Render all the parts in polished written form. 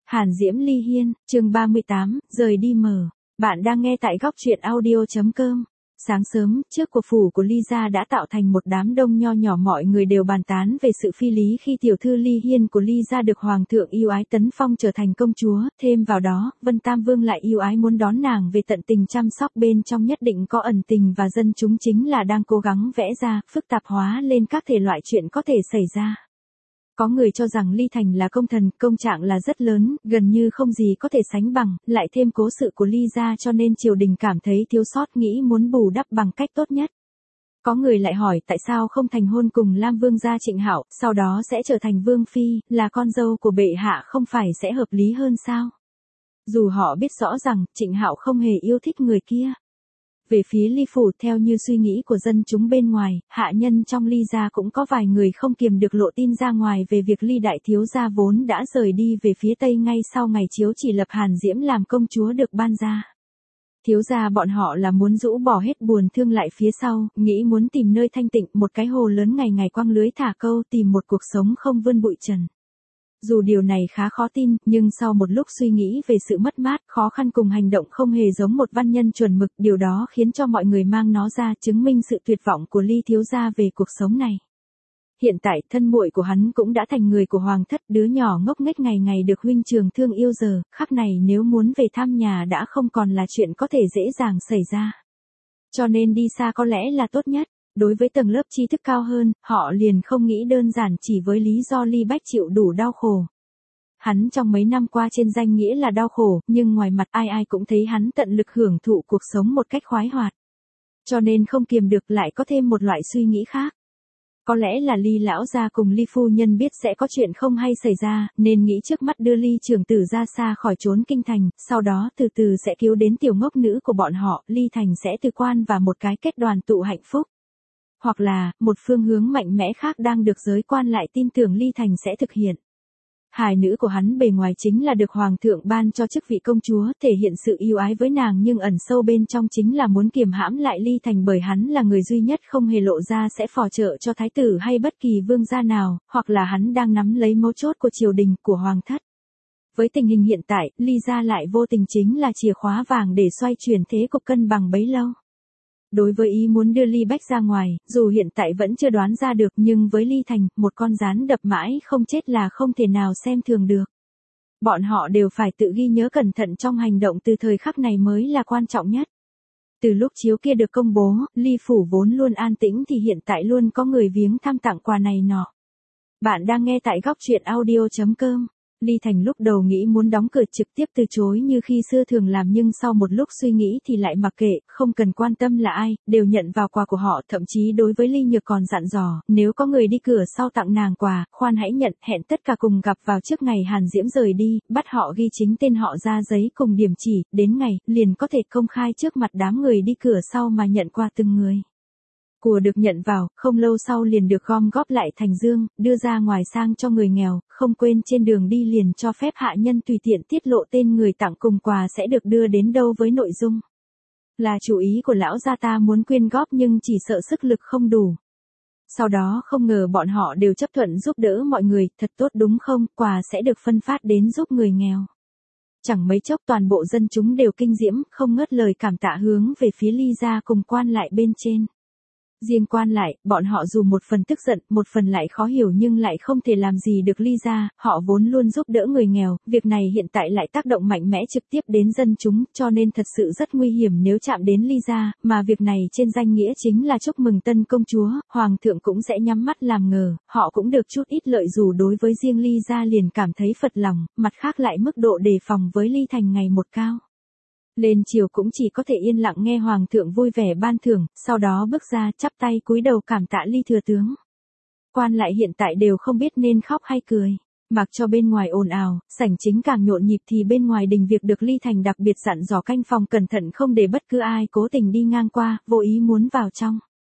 Hàn Diễm Ly Hiên, chương 38, rời đi mờ. Bạn đang nghe tại góc truyện audio.com. Sáng sớm, trước cuộc phủ của Ly gia đã tạo thành một đám đông nho nhỏ, mọi người đều bàn tán về sự phi lý khi tiểu thư Ly Hiên của Ly gia được hoàng thượng yêu ái tấn phong trở thành công chúa, thêm vào đó, Vân Tam Vương lại yêu ái muốn đón nàng về tận tình chăm sóc, bên trong nhất định có ẩn tình và dân chúng chính là đang cố gắng vẽ ra, phức tạp hóa lên các thể loại chuyện có thể xảy ra. Có người cho rằng Ly Thành là công thần, công trạng là rất lớn, gần như không gì có thể sánh bằng, lại thêm cố sự của Ly gia cho nên triều đình cảm thấy thiếu sót, nghĩ muốn bù đắp bằng cách tốt nhất. Có người lại hỏi tại sao không thành hôn cùng Lam Vương gia Trịnh Hạo, sau đó sẽ trở thành Vương Phi, là con dâu của bệ hạ không phải sẽ hợp lý hơn sao? Dù họ biết rõ rằng Trịnh Hạo không hề yêu thích người kia. Về phía Ly phủ, theo như suy nghĩ của dân chúng bên ngoài, hạ nhân trong Ly gia cũng có vài người không kiềm được lộ tin ra ngoài về việc Ly đại thiếu gia vốn đã rời đi về phía Tây ngay sau ngày chiếu chỉ lập Hàn Diễm làm công chúa được ban ra. Thiếu gia bọn họ là muốn rũ bỏ hết buồn thương lại phía sau, nghĩ muốn tìm nơi thanh tịnh, một cái hồ lớn ngày ngày quăng lưới thả câu, tìm một cuộc sống không vươn bụi trần. Dù điều này khá khó tin, nhưng sau một lúc suy nghĩ về sự mất mát, khó khăn cùng hành động không hề giống một văn nhân chuẩn mực, điều đó khiến cho mọi người mang nó ra, chứng minh sự tuyệt vọng của Ly thiếu gia về cuộc sống này. Hiện tại, thân muội của hắn cũng đã thành người của hoàng thất, đứa nhỏ ngốc nghếch ngày ngày được huynh trường thương yêu giờ, khắc này nếu muốn về thăm nhà đã không còn là chuyện có thể dễ dàng xảy ra. Cho nên đi xa có lẽ là tốt nhất. Đối với tầng lớp tri thức cao hơn, họ liền không nghĩ đơn giản chỉ với lý do Ly Bách chịu đủ đau khổ. Hắn trong mấy năm qua trên danh nghĩa là đau khổ, nhưng ngoài mặt ai ai cũng thấy hắn tận lực hưởng thụ cuộc sống một cách khoái hoạt. Cho nên không kiềm được lại có thêm một loại suy nghĩ khác. Có lẽ là Ly lão gia cùng Ly phu nhân biết sẽ có chuyện không hay xảy ra, nên nghĩ trước mắt đưa Ly trưởng tử ra xa khỏi trốn kinh thành, sau đó từ từ sẽ cứu đến tiểu ngốc nữ của bọn họ, Ly thành sẽ từ quan và một cái kết đoàn tụ hạnh phúc. Hoặc là, một phương hướng mạnh mẽ khác đang được giới quan lại tin tưởng Ly Thành sẽ thực hiện. Hài nữ của hắn bề ngoài chính là được hoàng thượng ban cho chức vị công chúa, thể hiện sự yêu ái với nàng, nhưng ẩn sâu bên trong chính là muốn kiềm hãm lại Ly Thành, bởi hắn là người duy nhất không hề lộ ra sẽ phò trợ cho thái tử hay bất kỳ vương gia nào, hoặc là hắn đang nắm lấy mấu chốt của triều đình, của hoàng thất. Với tình hình hiện tại, Ly gia lại vô tình chính là chìa khóa vàng để xoay chuyển thế cục cân bằng bấy lâu. Đối với ý muốn đưa Ly Bách ra ngoài, dù hiện tại vẫn chưa đoán ra được, nhưng với Ly Thành, một con rắn đập mãi không chết là không thể nào xem thường được. Bọn họ đều phải tự ghi nhớ cẩn thận trong hành động, từ thời khắc này mới là quan trọng nhất. Từ lúc chiếu kia được công bố, Ly phủ vốn luôn an tĩnh thì hiện tại luôn có người viếng thăm tặng quà này nọ. Bạn đang nghe tại góc truyện audio.com. Ly Thành lúc đầu nghĩ muốn đóng cửa trực tiếp từ chối như khi xưa thường làm, nhưng sau một lúc suy nghĩ thì lại mặc kệ, không cần quan tâm là ai, đều nhận vào quà của họ, thậm chí đối với Ly Nhược còn dặn dò, nếu có người đi cửa sau tặng nàng quà, khoan hãy nhận, hẹn tất cả cùng gặp vào trước ngày Hàn Diễm rời đi, bắt họ ghi chính tên họ ra giấy cùng điểm chỉ, đến ngày, liền có thể công khai trước mặt đám người đi cửa sau mà nhận qua từng người. Của được nhận vào, không lâu sau liền được gom góp lại thành dương, đưa ra ngoài sang cho người nghèo, không quên trên đường đi liền cho phép hạ nhân tùy tiện tiết lộ tên người tặng cùng quà sẽ được đưa đến đâu, với nội dung là chủ ý của lão gia ta muốn quyên góp nhưng chỉ sợ sức lực không đủ. Sau đó không ngờ bọn họ đều chấp thuận giúp đỡ mọi người, thật tốt đúng không, quà sẽ được phân phát đến giúp người nghèo. Chẳng mấy chốc toàn bộ dân chúng đều kinh diễm, không ngớt lời cảm tạ hướng về phía Ly gia cùng quan lại bên trên. Riêng quan lại, bọn họ dù một phần tức giận, một phần lại khó hiểu nhưng lại không thể làm gì được Ly gia, họ vốn luôn giúp đỡ người nghèo, việc này hiện tại lại tác động mạnh mẽ trực tiếp đến dân chúng, cho nên thật sự rất nguy hiểm nếu chạm đến Ly gia, mà việc này trên danh nghĩa chính là chúc mừng tân công chúa, hoàng thượng cũng sẽ nhắm mắt làm ngờ, họ cũng được chút ít lợi, dù đối với riêng Ly gia liền cảm thấy phật lòng, mặt khác lại mức độ đề phòng với Ly Thành ngày một cao. Lên chiều cũng chỉ có thể yên lặng nghe hoàng thượng vui vẻ ban thưởng, sau đó bước ra chắp tay cúi đầu cảm tạ Ly thừa tướng. Quan lại hiện tại đều không biết nên khóc hay cười. Mặc cho bên ngoài ồn ào, sảnh chính càng nhộn nhịp thì bên ngoài đình việc được Ly Thành đặc biệt dặn dò canh phòng cẩn thận không để bất cứ ai cố tình đi ngang qua, vô ý muốn vào trong.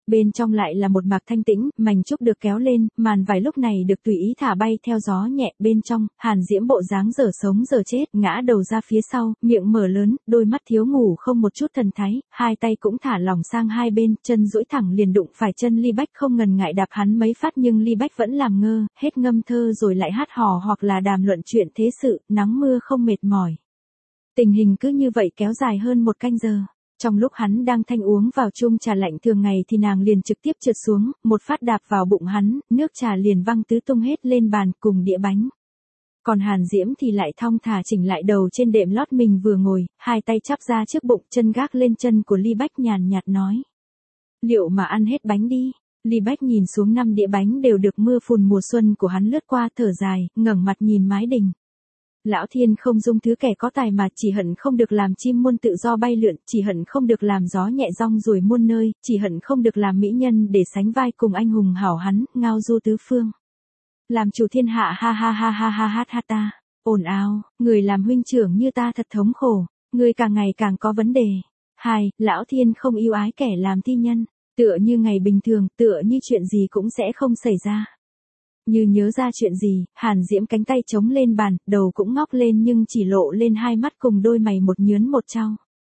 Bên trong lại là một mạc thanh tĩnh, mảnh trúc được kéo lên, màn vải lúc này được tùy ý thả bay theo gió nhẹ. Bên trong, Hàn Diễm bộ dáng dở sống dở chết, ngã đầu ra phía sau, miệng mở lớn, đôi mắt thiếu ngủ không một chút thần thái, hai tay cũng thả lỏng sang hai bên, chân duỗi thẳng liền đụng phải chân Ly Bách, không ngần ngại đạp hắn mấy phát, nhưng Ly Bách vẫn làm ngơ, hết ngâm thơ rồi lại hát hò hoặc là đàm luận chuyện thế sự, nắng mưa không mệt mỏi. Tình hình cứ như vậy kéo dài hơn 1 canh giờ. Trong lúc hắn đang thanh uống vào chung trà lạnh thường ngày thì nàng liền trực tiếp trượt xuống, một phát đạp vào bụng hắn, nước trà liền văng tứ tung hết lên bàn cùng đĩa bánh. Còn Hàn Diễm thì lại thong thả chỉnh lại đầu trên đệm lót mình vừa ngồi, hai tay chắp ra trước bụng, chân gác lên chân của Ly Bách, nhàn nhạt nói. Liệu mà ăn hết bánh đi. Ly Bách nhìn xuống 5 đĩa bánh đều được mưa phùn mùa xuân của hắn lướt qua, thở dài, ngẩng mặt nhìn mái đình. Lão thiên không dung thứ kẻ có tài mà, chỉ hận không được làm chim muôn tự do bay lượn, chỉ hận không được làm gió nhẹ rong ruổi muôn nơi, chỉ hận không được làm mỹ nhân để sánh vai cùng anh hùng hảo hán, ngao du tứ phương. Làm chủ thiên hạ ha ha ha ha ha ha ha ta. Ồn ào, người làm huynh trưởng như ta thật thống khổ, người càng ngày càng có vấn đề. Hai, lão thiên không yêu ái kẻ làm thi nhân, tựa như ngày bình thường, tựa như chuyện gì cũng sẽ không xảy ra. Như nhớ ra chuyện gì, Hàn Diễm cánh tay chống lên bàn, đầu cũng ngóc lên nhưng chỉ lộ lên hai mắt cùng đôi mày một nhướn một chau.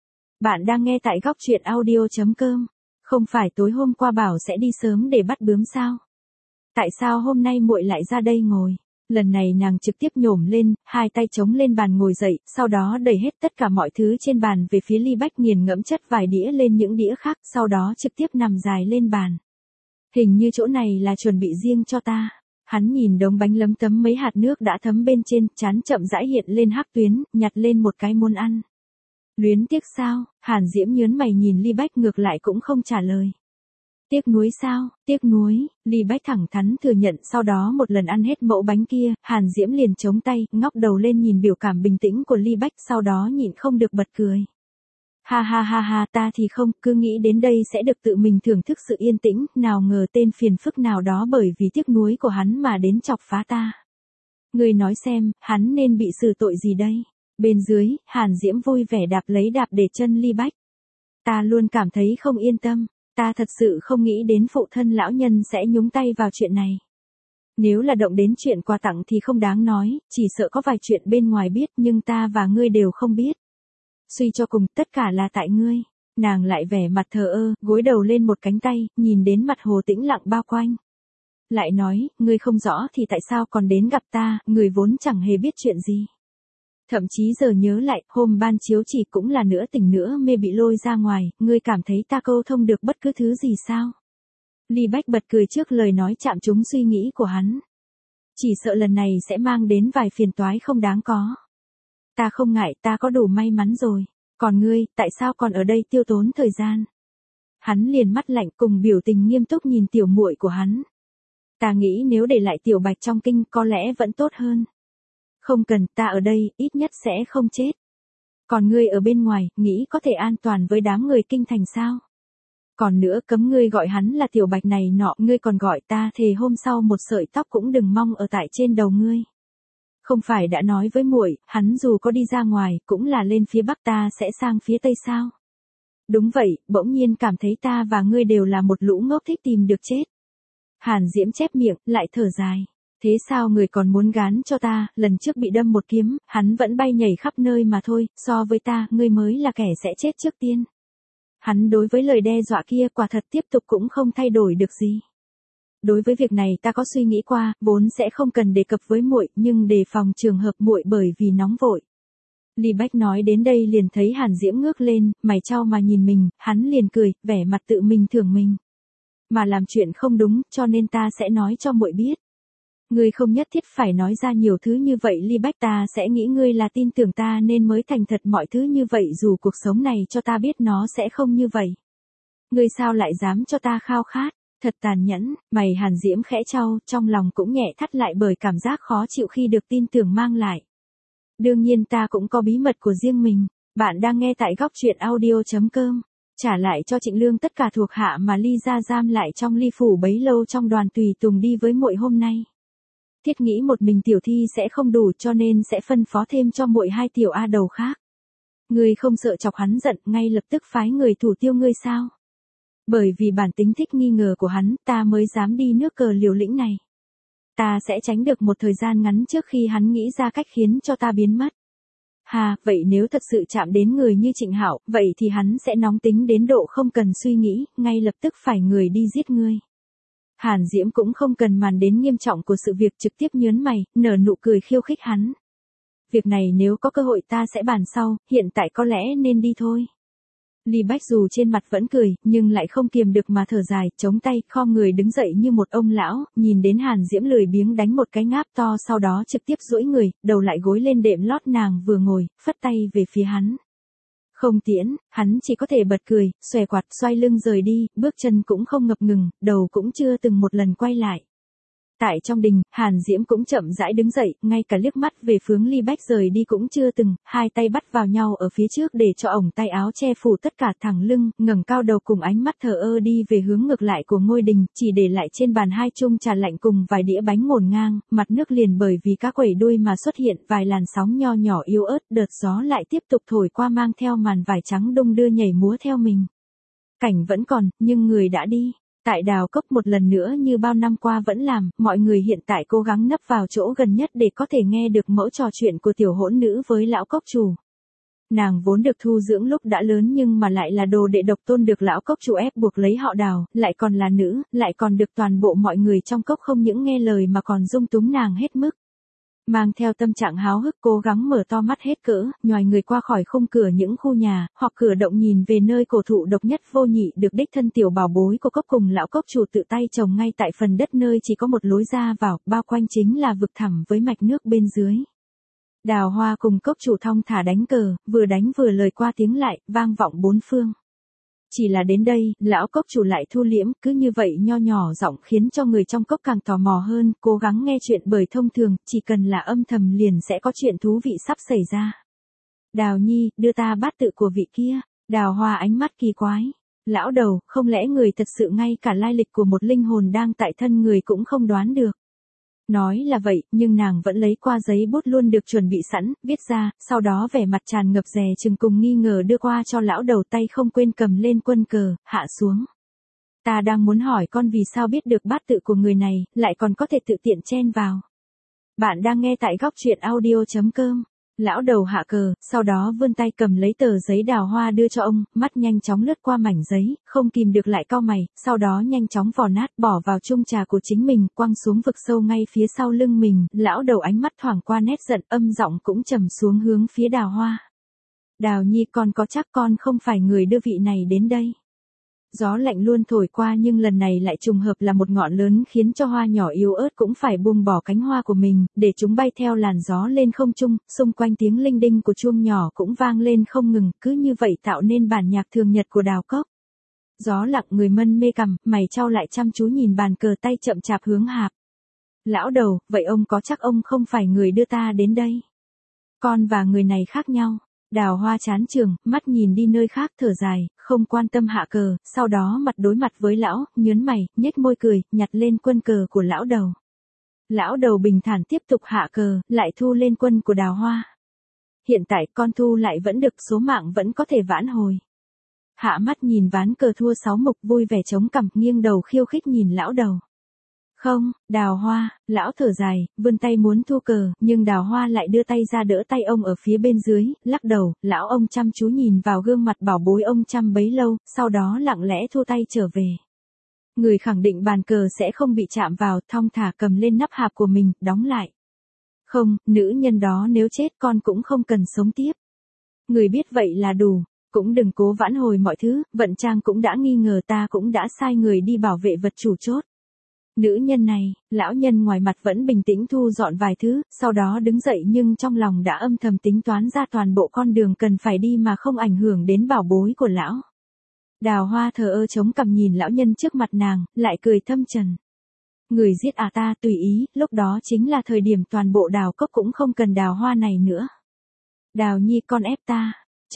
Bạn đang nghe tại góc truyện audio.com. Không phải tối hôm qua bảo sẽ đi sớm để bắt bướm sao? Tại sao hôm nay muội lại ra đây ngồi? Lần này nàng trực tiếp nhổm lên, hai tay chống lên bàn ngồi dậy, sau đó đẩy hết tất cả mọi thứ trên bàn về phía Ly Bách, nghiền ngẫm chất vài đĩa lên những đĩa khác, sau đó trực tiếp nằm dài lên bàn. Hình như chỗ này là chuẩn bị riêng cho ta. Hắn nhìn đống bánh lấm tấm mấy hạt nước đã thấm bên trên, trán chậm rãi hiện lên hắc tuyến, nhặt lên một cái muốn ăn. Luyến tiếc sao? Hàn Diễm nhớn mày nhìn Ly Bách, ngược lại cũng không trả lời. Tiếc nuối sao? Tiếc nuối. Ly Bách thẳng thắn thừa nhận. Sau đó một lần ăn hết mẫu bánh kia, Hàn Diễm liền chống tay, ngóc đầu lên nhìn biểu cảm bình tĩnh của Ly Bách, sau đó nhịn không được bật cười. Ha ha ha ha, ta thì không, cứ nghĩ đến đây sẽ được tự mình thưởng thức sự yên tĩnh, nào ngờ tên phiền phức nào đó bởi vì tiếc nuối của hắn mà đến chọc phá ta. Ngươi nói xem, hắn nên bị xử tội gì đây? Bên dưới, Hàn Diễm vui vẻ đạp lấy đạp để chân Ly Bách. Ta luôn cảm thấy không yên tâm, ta thật sự không nghĩ đến phụ thân lão nhân sẽ nhúng tay vào chuyện này. Nếu là động đến chuyện quà tặng thì không đáng nói, chỉ sợ có vài chuyện bên ngoài biết nhưng ta và ngươi đều không biết. Suy cho cùng, tất cả là tại ngươi. Nàng lại vẻ mặt thờ ơ, gối đầu lên một cánh tay, nhìn đến mặt hồ tĩnh lặng bao quanh. Lại nói, ngươi không rõ thì tại sao còn đến gặp ta, người vốn chẳng hề biết chuyện gì. Thậm chí giờ nhớ lại, hôm ban chiếu chỉ cũng là nửa tỉnh nửa mê bị lôi ra ngoài, ngươi cảm thấy ta câu thông được bất cứ thứ gì sao? Ly Bách bật cười trước lời nói chạm trúng suy nghĩ của hắn. Chỉ sợ lần này sẽ mang đến vài phiền toái không đáng có. Ta không ngại, ta có đủ may mắn rồi. Còn ngươi, tại sao còn ở đây tiêu tốn thời gian? Hắn liền mắt lạnh cùng biểu tình nghiêm túc nhìn tiểu muội của hắn. Ta nghĩ nếu để lại tiểu Bạch trong kinh có lẽ vẫn tốt hơn. Không cần, ta ở đây, ít nhất sẽ không chết. Còn ngươi ở bên ngoài, nghĩ có thể an toàn với đám người kinh thành sao? Còn nữa, cấm ngươi gọi hắn là tiểu Bạch này nọ, ngươi còn gọi ta, thề hôm sau một sợi tóc cũng đừng mong ở tại trên đầu ngươi. Không phải đã nói với muội, hắn dù có đi ra ngoài, cũng là lên phía bắc, ta sẽ sang phía tây sao? Đúng vậy, bỗng nhiên cảm thấy ta và ngươi đều là một lũ ngốc thích tìm được chết. Hàn Diễm chép miệng, lại thở dài. Thế sao người còn muốn gán cho ta, lần trước bị đâm một kiếm, hắn vẫn bay nhảy khắp nơi mà thôi, so với ta, ngươi mới là kẻ sẽ chết trước tiên. Hắn đối với lời đe dọa kia quả thật tiếp tục cũng không thay đổi được gì. Đối với việc này ta có suy nghĩ qua, vốn sẽ không cần đề cập với muội, nhưng đề phòng trường hợp muội bởi vì nóng vội. Ly Bách nói đến đây liền thấy Hàn Diễm ngước lên, mày chau mà nhìn mình, hắn liền cười, vẻ mặt tự mình thưởng mình. Mà làm chuyện không đúng, cho nên ta sẽ nói cho muội biết. Ngươi không nhất thiết phải nói ra nhiều thứ như vậy Ly Bách, ta sẽ nghĩ ngươi là tin tưởng ta nên mới thành thật mọi thứ như vậy dù cuộc sống này cho ta biết nó sẽ không như vậy. Ngươi sao lại dám cho ta khao khát? Thật tàn nhẫn, mày Hàn Diễm khẽ chau, trong lòng cũng nhẹ thắt lại bởi cảm giác khó chịu khi được tin tưởng mang lại. Đương nhiên ta cũng có bí mật của riêng mình. Bạn đang nghe tại góc truyện audio.com. Trả lại cho Trịnh Lương tất cả thuộc hạ mà Ly gia giam lại trong Ly phủ bấy lâu trong đoàn tùy tùng đi với muội hôm nay. Thiết nghĩ một mình tiểu thi sẽ không đủ cho nên sẽ phân phó thêm cho muội 2 tiểu a đầu khác. Ngươi không sợ chọc hắn giận, ngay lập tức phái người thủ tiêu ngươi sao? Bởi vì bản tính thích nghi ngờ của hắn, ta mới dám đi nước cờ liều lĩnh này. Ta sẽ tránh được một thời gian ngắn trước khi hắn nghĩ ra cách khiến cho ta biến mất. Hà, vậy nếu thật sự chạm đến người như Trịnh Hạo, vậy thì hắn sẽ nóng tính đến độ không cần suy nghĩ, ngay lập tức phải người đi giết ngươi. Hàn Diễm cũng không cần màn đến nghiêm trọng của sự việc, trực tiếp nhớn mày, nở nụ cười khiêu khích hắn. Việc này nếu có cơ hội ta sẽ bàn sau, hiện tại có lẽ nên đi thôi. Ly Bách dù trên mặt vẫn cười, nhưng lại không kiềm được mà thở dài, chống tay, khom người đứng dậy như một ông lão, nhìn đến Hàn Diễm lười biếng đánh một cái ngáp to, sau đó trực tiếp duỗi người, đầu lại gối lên đệm lót nàng vừa ngồi, phất tay về phía hắn. Không tiễn, hắn chỉ có thể bật cười, xòe quạt xoay lưng rời đi, bước chân cũng không ngập ngừng, đầu cũng chưa từng một lần quay lại. Tại trong đình, Hàn Diễm cũng chậm rãi đứng dậy, ngay cả liếc mắt về hướng Ly Bách rời đi cũng chưa từng, hai tay bắt vào nhau ở phía trước để cho ổng tay áo che phủ tất cả thẳng lưng, ngẩng cao đầu cùng ánh mắt thờ ơ đi về hướng ngược lại của ngôi đình, chỉ để lại trên bàn hai chung trà lạnh cùng vài đĩa bánh ngổn ngang, mặt nước liền bởi vì cá quẩy đuôi mà xuất hiện vài làn sóng nho nhỏ yếu ớt, đợt gió lại tiếp tục thổi qua mang theo màn vải trắng đung đưa nhảy múa theo mình. Cảnh vẫn còn, nhưng người đã đi. Tại Đào Cốc một lần nữa như bao năm qua vẫn làm, mọi người hiện tại cố gắng nấp vào chỗ gần nhất để có thể nghe được mẫu trò chuyện của tiểu hỗn nữ với lão cốc chủ. Nàng vốn được thu dưỡng lúc đã lớn nhưng mà lại là đồ đệ độc tôn được lão cốc chủ ép buộc lấy họ Đào, lại còn là nữ, lại còn được toàn bộ mọi người trong cốc không những nghe lời mà còn dung túng nàng hết mức. Mang theo tâm trạng háo hức cố gắng mở to mắt hết cỡ, nhòi người qua khỏi khung cửa những khu nhà, hoặc cửa động nhìn về nơi cổ thụ độc nhất vô nhị được đích thân tiểu bảo bối của cốc cùng lão cốc chủ tự tay trồng ngay tại phần đất nơi chỉ có một lối ra vào, bao quanh chính là vực thẳm với mạch nước bên dưới. Đào Hoa cùng cốc chủ thong thả đánh cờ, vừa đánh vừa lời qua tiếng lại, vang vọng bốn phương. Chỉ là đến đây, lão cốc chủ lại thu liễm, cứ như vậy nho nhỏ giọng khiến cho người trong cốc càng tò mò hơn, cố gắng nghe chuyện bởi thông thường, chỉ cần là âm thầm liền sẽ có chuyện thú vị sắp xảy ra. Đào Nhi, đưa ta bát tự của vị kia. Đào Hoa ánh mắt kỳ quái. Lão đầu, không lẽ người thật sự ngay cả lai lịch của một linh hồn đang tại thân người cũng không đoán được. Nói là vậy, nhưng nàng vẫn lấy qua giấy bút luôn được chuẩn bị sẵn, viết ra, sau đó vẻ mặt tràn ngập dè chừng cùng nghi ngờ đưa qua cho lão đầu, tay không quên cầm lên quân cờ, hạ xuống. Ta đang muốn hỏi con vì sao biết được bát tự của người này, lại còn có thể tự tiện chen vào. Bạn đang nghe tại góc truyện audio.com. Lão đầu hạ cờ, sau đó vươn tay cầm lấy tờ giấy Đào Hoa đưa cho ông, mắt nhanh chóng lướt qua mảnh giấy, không kìm được lại cau mày, sau đó nhanh chóng vò nát bỏ vào chung trà của chính mình, quăng xuống vực sâu ngay phía sau lưng mình, lão đầu ánh mắt thoảng qua nét giận, âm giọng cũng trầm xuống hướng phía Đào Hoa. Đào Nhi, con có chắc con không phải người đưa vị này đến đây? Gió lạnh luôn thổi qua nhưng lần này lại trùng hợp là một ngọn lớn khiến cho hoa nhỏ yếu ớt cũng phải buông bỏ cánh hoa của mình, để chúng bay theo làn gió lên không trung, xung quanh tiếng linh đinh của chuông nhỏ cũng vang lên không ngừng, cứ như vậy tạo nên bản nhạc thường nhật của Đào Cốc. Gió lặng, người mân mê cằm, mày chau lại chăm chú nhìn bàn cờ, tay chậm chạp hướng hạp. Lão đầu, vậy ông có chắc ông không phải người đưa ta đến đây? Con và người này khác nhau. Đào Hoa chán chường, mắt nhìn đi nơi khác thở dài, không quan tâm hạ cờ, sau đó mặt đối mặt với lão, nhớn mày, nhếch môi cười, nhặt lên quân cờ của lão đầu. Lão đầu bình thản tiếp tục hạ cờ, lại thu lên quân của Đào Hoa. Hiện tại con thu lại vẫn được, số mạng vẫn có thể vãn hồi. Hạ mắt nhìn ván cờ thua 6 mục, vui vẻ chống cằm, nghiêng đầu khiêu khích nhìn lão đầu. Không, Đào Hoa, lão thở dài, vươn tay muốn thu cờ, nhưng Đào Hoa lại đưa tay ra đỡ tay ông ở phía bên dưới, lắc đầu, lão ông chăm chú nhìn vào gương mặt bảo bối ông chăm bấy lâu, sau đó lặng lẽ thu tay trở về. Người khẳng định bàn cờ sẽ không bị chạm vào, thong thả cầm lên nắp hạp của mình, đóng lại. Không, nữ nhân đó nếu chết con cũng không cần sống tiếp. Người biết vậy là đủ, cũng đừng cố vãn hồi mọi thứ, vận trang cũng đã nghi ngờ, ta cũng đã sai người đi bảo vệ vật chủ chốt. Nữ nhân này, lão nhân ngoài mặt vẫn bình tĩnh thu dọn vài thứ, sau đó đứng dậy nhưng trong lòng đã âm thầm tính toán ra toàn bộ con đường cần phải đi mà không ảnh hưởng đến bảo bối của lão. Đào Hoa thờ ơ chống cằm nhìn lão nhân trước mặt nàng, lại cười thâm trần. Người giết à, ta tùy ý, lúc đó chính là thời điểm toàn bộ Đào Cốc cũng không cần Đào Hoa này nữa. Đào Nhi, con ép ta.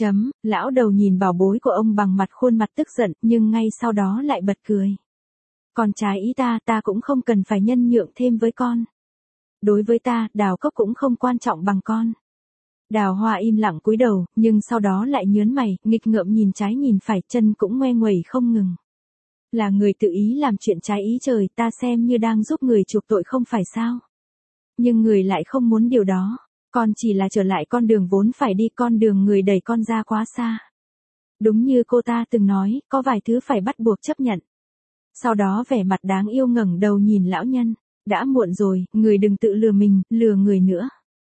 Lão đầu nhìn bảo bối của ông bằng mặt khuôn mặt tức giận, nhưng ngay sau đó lại bật cười. Còn trái ý ta cũng không cần phải nhân nhượng thêm với con. Đối với ta, Đào Cốc cũng không quan trọng bằng con. Đào Hoa im lặng cúi đầu, nhưng sau đó lại nhớn mày, nghịch ngợm nhìn trái nhìn phải, chân cũng ngoe nguẩy không ngừng. Là người tự ý làm chuyện trái ý trời, ta xem như đang giúp người chuộc tội không phải sao? Nhưng người lại không muốn điều đó. Con chỉ là trở lại con đường vốn phải đi, con đường người đẩy con ra quá xa. Đúng như cô ta từng nói, có vài thứ phải bắt buộc chấp nhận. Sau đó vẻ mặt đáng yêu ngẩng đầu nhìn lão nhân. Đã muộn rồi, người đừng tự lừa mình, lừa người nữa.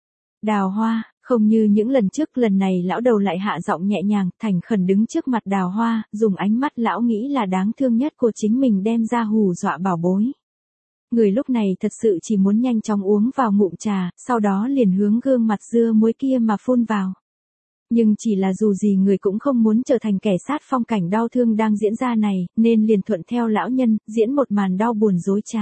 Đào Hoa, không như những lần trước, lần này lão đầu lại hạ giọng nhẹ nhàng, thành khẩn đứng trước mặt Đào Hoa, dùng ánh mắt lão nghĩ là đáng thương nhất của chính mình đem ra hù dọa bảo bối. Người lúc này thật sự chỉ muốn nhanh chóng uống vào ngụm trà, sau đó liền hướng gương mặt dưa muối kia mà phun vào. Nhưng chỉ là dù gì người cũng không muốn trở thành kẻ sát phong cảnh đau thương đang diễn ra này, nên liền thuận theo lão nhân, diễn một màn đau buồn dối trá.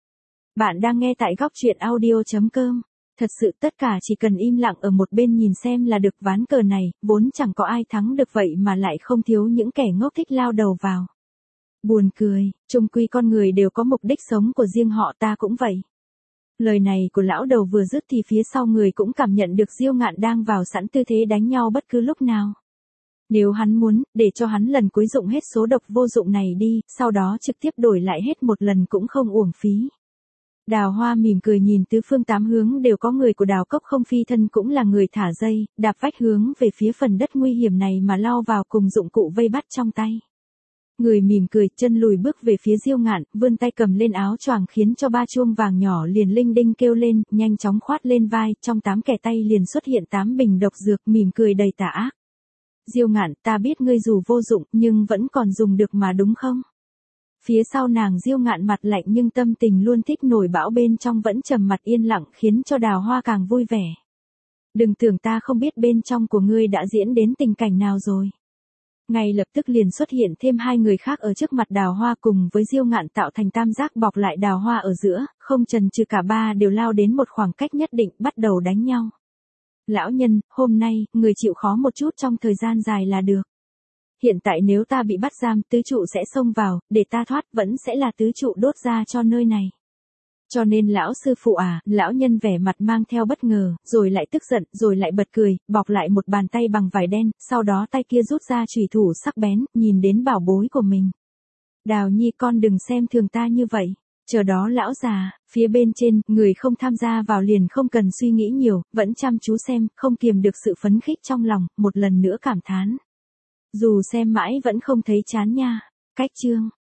Bạn đang nghe tại góc truyện audio.com. Thật sự tất cả chỉ cần im lặng ở một bên nhìn xem là được, ván cờ này, vốn chẳng có ai thắng được vậy mà lại không thiếu những kẻ ngốc thích lao đầu vào. Buồn cười, chung quy con người đều có mục đích sống của riêng họ, ta cũng vậy. Lời này của lão đầu vừa dứt thì phía sau người cũng cảm nhận được Diêu Ngạn đang vào sẵn tư thế đánh nhau bất cứ lúc nào. Nếu hắn muốn, để cho hắn lần cuối dụng hết số độc vô dụng này đi, sau đó trực tiếp đổi lại hết một lần cũng không uổng phí. Đào Hoa mỉm cười nhìn tứ phương tám hướng đều có người của Đào Cốc Không Phi thân cũng là người thả dây, đạp vách hướng về phía phần đất nguy hiểm này mà lao vào cùng dụng cụ vây bắt trong tay. Người mỉm cười, chân lùi bước về phía Diêu Ngạn, vươn tay cầm lên áo choàng khiến cho ba chuông vàng nhỏ liền linh đinh kêu lên, nhanh chóng khoát lên vai, trong 8 kẻ tay liền xuất hiện 8 bình độc dược, mỉm cười đầy tà ác. Diêu Ngạn, ta biết ngươi dù vô dụng, nhưng vẫn còn dùng được mà đúng không? Phía sau nàng Diêu Ngạn mặt lạnh nhưng tâm tình luôn thích nổi bão, bên trong vẫn trầm mặt yên lặng khiến cho Đào Hoa càng vui vẻ. Đừng tưởng ta không biết bên trong của ngươi đã diễn đến tình cảnh nào rồi. Ngay lập tức liền xuất hiện thêm 2 người khác ở trước mặt Đào Hoa cùng với Diêu Ngạn tạo thành tam giác bọc lại Đào Hoa ở giữa, không chần chừ cả ba đều lao đến một khoảng cách nhất định bắt đầu đánh nhau. Lão nhân, hôm nay, người chịu khó một chút trong thời gian dài là được. Hiện tại nếu ta bị bắt giam, tứ trụ sẽ xông vào, để ta thoát vẫn sẽ là tứ trụ đốt ra cho nơi này. Cho nên lão sư phụ à, lão nhân vẻ mặt mang theo bất ngờ, rồi lại tức giận, rồi lại bật cười, bọc lại một bàn tay bằng vải đen, sau đó tay kia rút ra chùy thủ sắc bén, nhìn đến bảo bối của mình. Đào Nhi, con đừng xem thường ta như vậy. Chờ đó lão già, phía bên trên, người không tham gia vào liền không cần suy nghĩ nhiều, vẫn chăm chú xem, không kiềm được sự phấn khích trong lòng, một lần nữa cảm thán. Dù xem mãi vẫn không thấy chán nha. Cách chương.